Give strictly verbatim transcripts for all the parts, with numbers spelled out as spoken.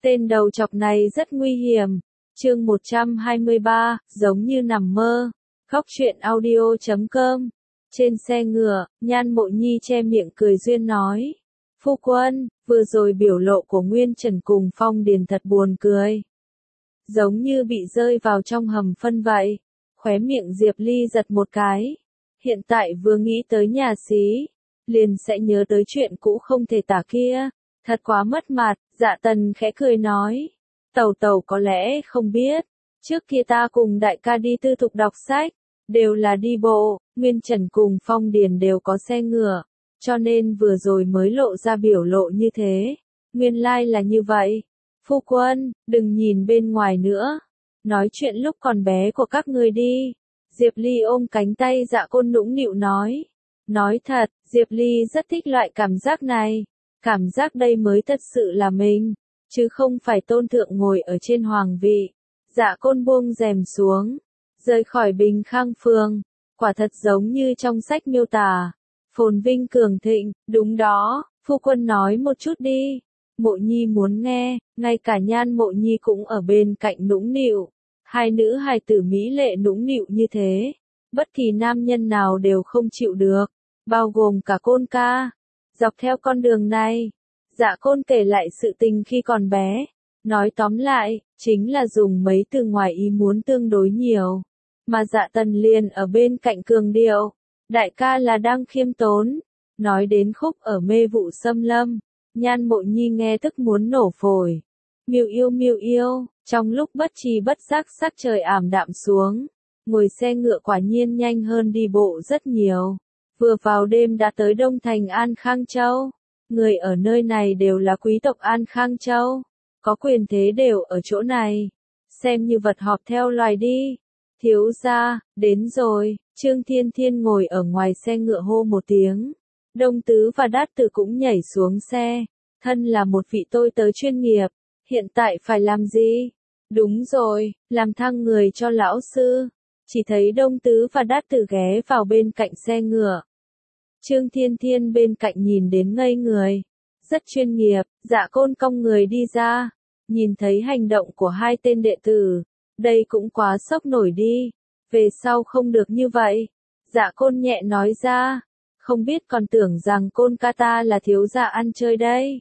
Tên đầu chọc này rất nguy hiểm. Chương một trăm hai mươi ba, giống như nằm mơ. Góc truyện audio chấm com. Trên xe ngựa, Nhan Mộ Nhi che miệng cười duyên nói. Phu quân, vừa rồi biểu lộ của Nguyên Trần cùng Phong Điền thật buồn cười. Giống như bị rơi vào trong hầm phân vậy. Khóe miệng Diệp Ly giật một cái. Hiện tại vừa nghĩ tới nhà xí, liền sẽ nhớ tới chuyện cũ không thể tả kia. Thật quá mất mặt, Dạ Tần khẽ cười nói. Tẩu tẩu có lẽ không biết, trước kia ta cùng đại ca đi tư thục đọc sách, đều là đi bộ, Nguyên Trần cùng Phong Điền đều có xe ngựa, cho nên vừa rồi mới lộ ra biểu lộ như thế. Nguyên lai là như vậy. Phu quân, đừng nhìn bên ngoài nữa, nói chuyện lúc còn bé của các ngươi đi. Diệp Ly ôm cánh tay Dạ Côn nũng nịu nói. Nói thật, Diệp Ly rất thích loại cảm giác này. Cảm giác đây mới thật sự là mình, chứ không phải tôn thượng ngồi ở trên hoàng vị. Dạ Côn buông rèm xuống, rời khỏi Bình Khang Phường, quả thật giống như trong sách miêu tả. Phồn vinh cường thịnh, đúng đó, phu quân nói một chút đi. Mộ Nhi muốn nghe, ngay cả Nhan Mộ Nhi cũng ở bên cạnh nũng nịu. Hai nữ hài tử mỹ lệ nũng nịu như thế, bất kỳ nam nhân nào đều không chịu được, bao gồm cả Côn ca. Dọc theo con đường này, Dạ Côn kể lại sự tình khi còn bé, nói tóm lại, chính là dùng mấy từ ngoài ý muốn tương đối nhiều, mà Dạ Tần liền ở bên cạnh cường điệu, đại ca là đang khiêm tốn, nói đến khúc ở mê vụ xâm lâm, Nhan Mộ Nhi nghe tức muốn nổ phổi. Miêu yêu miêu yêu, trong lúc bất tri bất giác sắc trời ảm đạm xuống, ngồi xe ngựa quả nhiên nhanh hơn đi bộ rất nhiều. Vừa vào đêm đã tới Đông Thành An Khang Châu. Người ở nơi này đều là quý tộc An Khang Châu. Có quyền thế đều ở chỗ này. Xem như vật họp theo loài đi. Thiếu gia, đến rồi. Trương Thiên Thiên ngồi ở ngoài xe ngựa hô một tiếng. Đông Tứ và Đát Tử cũng nhảy xuống xe. Thân là một vị tôi tớ chuyên nghiệp. Hiện tại phải làm gì? Đúng rồi, làm thăng người cho lão sư. Chỉ thấy Đông Tứ và Đát Tử ghé vào bên cạnh xe ngựa. Trương Thiên Thiên bên cạnh nhìn đến ngây người. Rất chuyên nghiệp, Dạ Côn cong người đi ra. Nhìn thấy hành động của hai tên đệ tử. Đây cũng quá sốc nổi đi. Về sau không được như vậy. Dạ Côn nhẹ nói ra. Không biết còn tưởng rằng Côn ca ta là thiếu gia ăn chơi đây.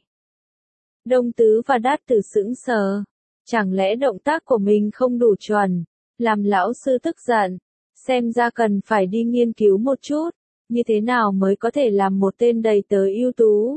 Đông Tứ và Đát Tử sững sờ. Chẳng lẽ động tác của mình không đủ chuẩn, làm lão sư tức giận. Xem ra cần phải đi nghiên cứu một chút. Như thế nào mới có thể làm một tên đầy tớ ưu tú?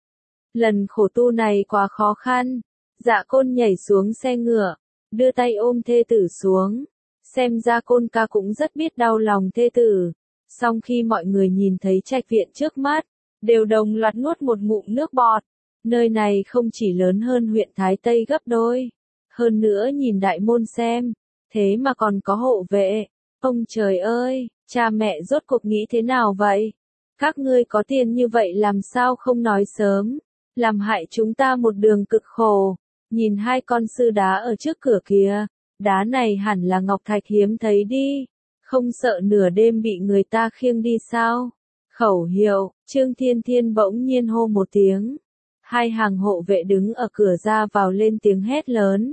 Lần khổ tu này quá khó khăn. Dạ Côn nhảy xuống xe ngựa, đưa tay ôm thê tử xuống. Xem ra Côn ca cũng rất biết đau lòng thê tử. Song khi mọi người nhìn thấy trạch viện trước mắt, đều đồng loạt nuốt một ngụm nước bọt. Nơi này không chỉ lớn hơn huyện Thái Tây gấp đôi. Hơn nữa nhìn đại môn xem, thế mà còn có hộ vệ. Ông trời ơi, cha mẹ rốt cuộc nghĩ thế nào vậy? Các ngươi có tiền như vậy làm sao không nói sớm? Làm hại chúng ta một đường cực khổ. Nhìn hai con sư đá ở trước cửa kia, đá này hẳn là ngọc thạch hiếm thấy đi. Không sợ nửa đêm bị người ta khiêng đi sao? Khẩu hiệu, Trương Thiên Thiên bỗng nhiên hô một tiếng. Hai hàng hộ vệ đứng ở cửa ra vào lên tiếng hét lớn.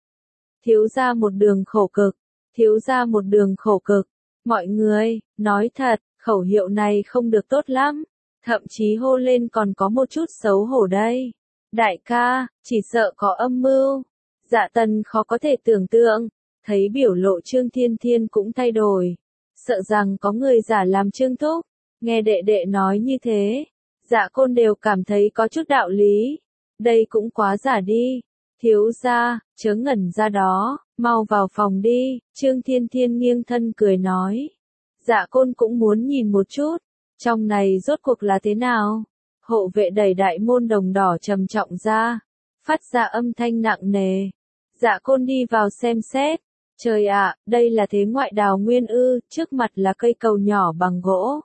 Thiếu gia một đường khổ cực, thiếu gia một đường khổ cực. Mọi người, nói thật, khẩu hiệu này không được tốt lắm. Thậm chí hô lên còn có một chút xấu hổ đây. Đại ca, chỉ sợ có âm mưu. Dạ Tần khó có thể tưởng tượng. Thấy biểu lộ Trương Thiên Thiên cũng thay đổi. Sợ rằng có người giả làm Trương Thúc. Nghe đệ đệ nói như thế. Dạ Côn đều cảm thấy có chút đạo lý. Đây cũng quá giả đi. Thiếu gia, chớ ngẩn ra đó, mau vào phòng đi. Trương Thiên Thiên nghiêng thân cười nói. Dạ Côn cũng muốn nhìn một chút. Trong này rốt cuộc là thế nào? Hộ vệ đẩy đại môn đồng đỏ trầm trọng ra. Phát ra âm thanh nặng nề. Dạ Côn đi vào xem xét. Trời ạ, đây là thế ngoại đào nguyên ư, trước mặt là cây cầu nhỏ bằng gỗ.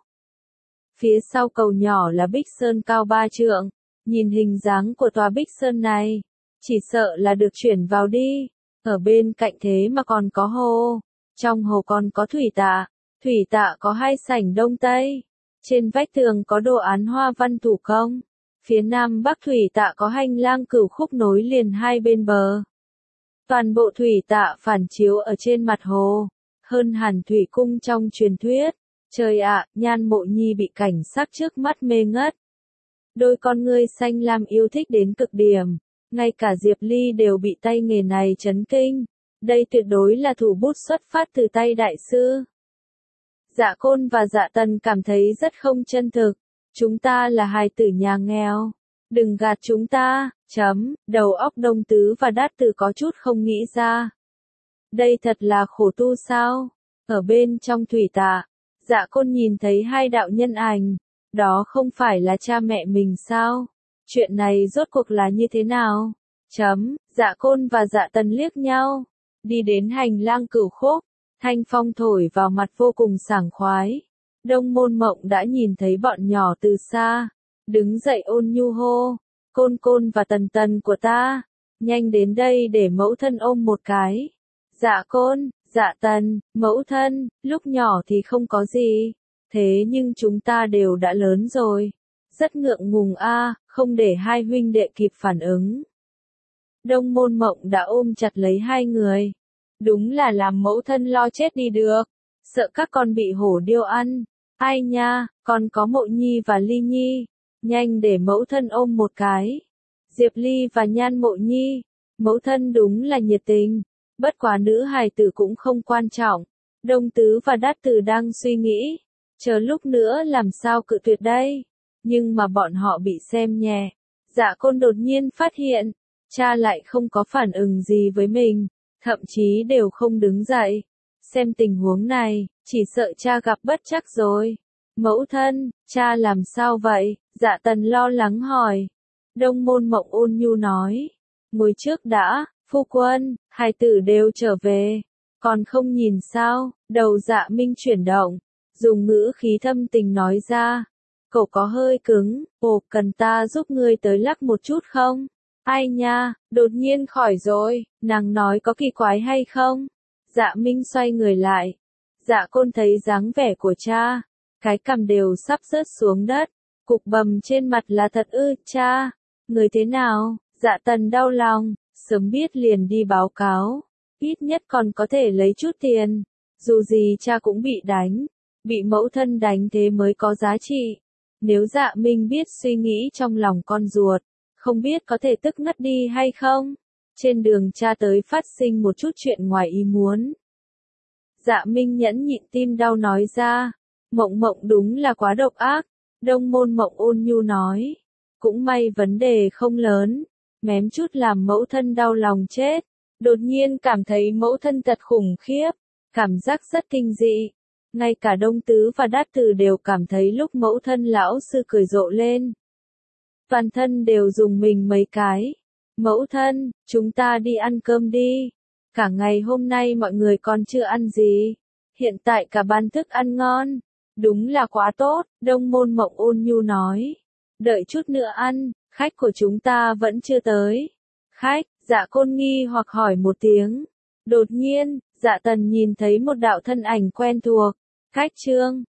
Phía sau cầu nhỏ là bích sơn cao ba trượng. Nhìn hình dáng của tòa bích sơn này, chỉ sợ là được chuyển vào đi. Ở bên cạnh thế mà còn có hồ. Trong hồ còn có thủy tạ. Thủy tạ có hai sảnh đông tây. Trên vách tường có đồ án hoa văn thủ công. Phía nam bắc thủy tạ có hành lang cửu khúc nối liền hai bên bờ. Toàn bộ thủy tạ phản chiếu ở trên mặt hồ, hơn hẳn thủy cung trong truyền thuyết. Trời ạ, Nhan Mộ Nhi bị cảnh sắc trước mắt mê ngất. Đôi con ngươi xanh lam yêu thích đến cực điểm, ngay cả Diệp Ly đều bị tay nghề này chấn kinh. Đây tuyệt đối là thủ bút xuất phát từ tay đại sư. Dạ Côn và Dạ Tần cảm thấy rất không chân thực. Chúng ta là hài tử nhà nghèo. Đừng gạt chúng ta, chấm, đầu óc Đông Tứ và Đát Tử có chút không nghĩ ra. Đây thật là khổ tu sao? Ở bên trong thủy tạ, Dạ Côn nhìn thấy hai đạo nhân ảnh. Đó không phải là cha mẹ mình sao? Chuyện này rốt cuộc là như thế nào? Chấm, Dạ Côn và Dạ Tần liếc nhau. Đi đến hành lang cửu khúc. Thanh phong thổi vào mặt vô cùng sảng khoái. Đông Môn Mộng đã nhìn thấy bọn nhỏ từ xa. Đứng dậy ôn nhu hô. Côn Côn và Tần Tần của ta. Nhanh đến đây để mẫu thân ôm một cái. Dạ Côn, Dạ Tần, mẫu thân, lúc nhỏ thì không có gì. Thế nhưng chúng ta đều đã lớn rồi. Rất ngượng ngùng a, không để hai huynh đệ kịp phản ứng. Đông Môn Mộng đã ôm chặt lấy hai người. Đúng là làm mẫu thân lo chết đi được. Sợ các con bị hổ điêu ăn. Ai nha, con có Mộ Nhi và Ly Nhi. Nhanh để mẫu thân ôm một cái. Diệp Ly và Nhan Mộ Nhi. Mẫu thân đúng là nhiệt tình. Bất quá nữ hài tử cũng không quan trọng. Đông Tứ và Đát Tử đang suy nghĩ. Chờ lúc nữa làm sao cự tuyệt đây. Nhưng mà bọn họ bị xem nhẹ. Dạ Côn đột nhiên phát hiện. Cha lại không có phản ứng gì với mình. Thậm chí đều không đứng dậy. Xem tình huống này, chỉ sợ cha gặp bất trắc rồi. Mẫu thân, cha làm sao vậy? Dạ Tần lo lắng hỏi. Đông Môn Mộng ôn nhu nói. Ngồi trước đã, phu quân, hai tử đều trở về. Còn không nhìn sao? Đầu Dạ Minh chuyển động. Dùng ngữ khí thâm tình nói ra. Cậu có hơi cứng, ồ, cần ta giúp ngươi tới lắc một chút không? Ai nha, đột nhiên khỏi rồi, nàng nói có kỳ quái hay không? Dạ Minh xoay người lại. Dạ Côn thấy dáng vẻ của cha, cái cằm đều sắp rớt xuống đất, cục bầm trên mặt là thật ư, cha, người thế nào? Dạ Tần đau lòng, sớm biết liền đi báo cáo, ít nhất còn có thể lấy chút tiền, dù gì cha cũng bị đánh, bị mẫu thân đánh thế mới có giá trị. Nếu Dạ Minh biết suy nghĩ trong lòng con ruột, không biết có thể tức ngất đi hay không? Trên đường cha tới phát sinh một chút chuyện ngoài ý muốn. Dạ Minh nhẫn nhịn tim đau nói ra. Mộng Mộng đúng là quá độc ác. Đông Môn Mộng ôn nhu nói. Cũng may vấn đề không lớn. Mém chút làm mẫu thân đau lòng chết. Đột nhiên cảm thấy mẫu thân thật khủng khiếp. Cảm giác rất kinh dị. Ngay cả Đông Tứ và Đát Tử đều cảm thấy lúc mẫu thân lão sư cười rộ lên. Toàn thân đều dùng mình mấy cái. Mẫu thân, chúng ta đi ăn cơm đi. Cả ngày hôm nay mọi người còn chưa ăn gì. Hiện tại cả bàn thức ăn ngon. Đúng là quá tốt, Đông Môn Mộng ôn nhu nói. Đợi chút nữa ăn, khách của chúng ta vẫn chưa tới. Khách, Dạ Côn nghi hoặc hỏi một tiếng. Đột nhiên, Dạ Tần nhìn thấy một đạo thân ảnh quen thuộc. Khách Trương,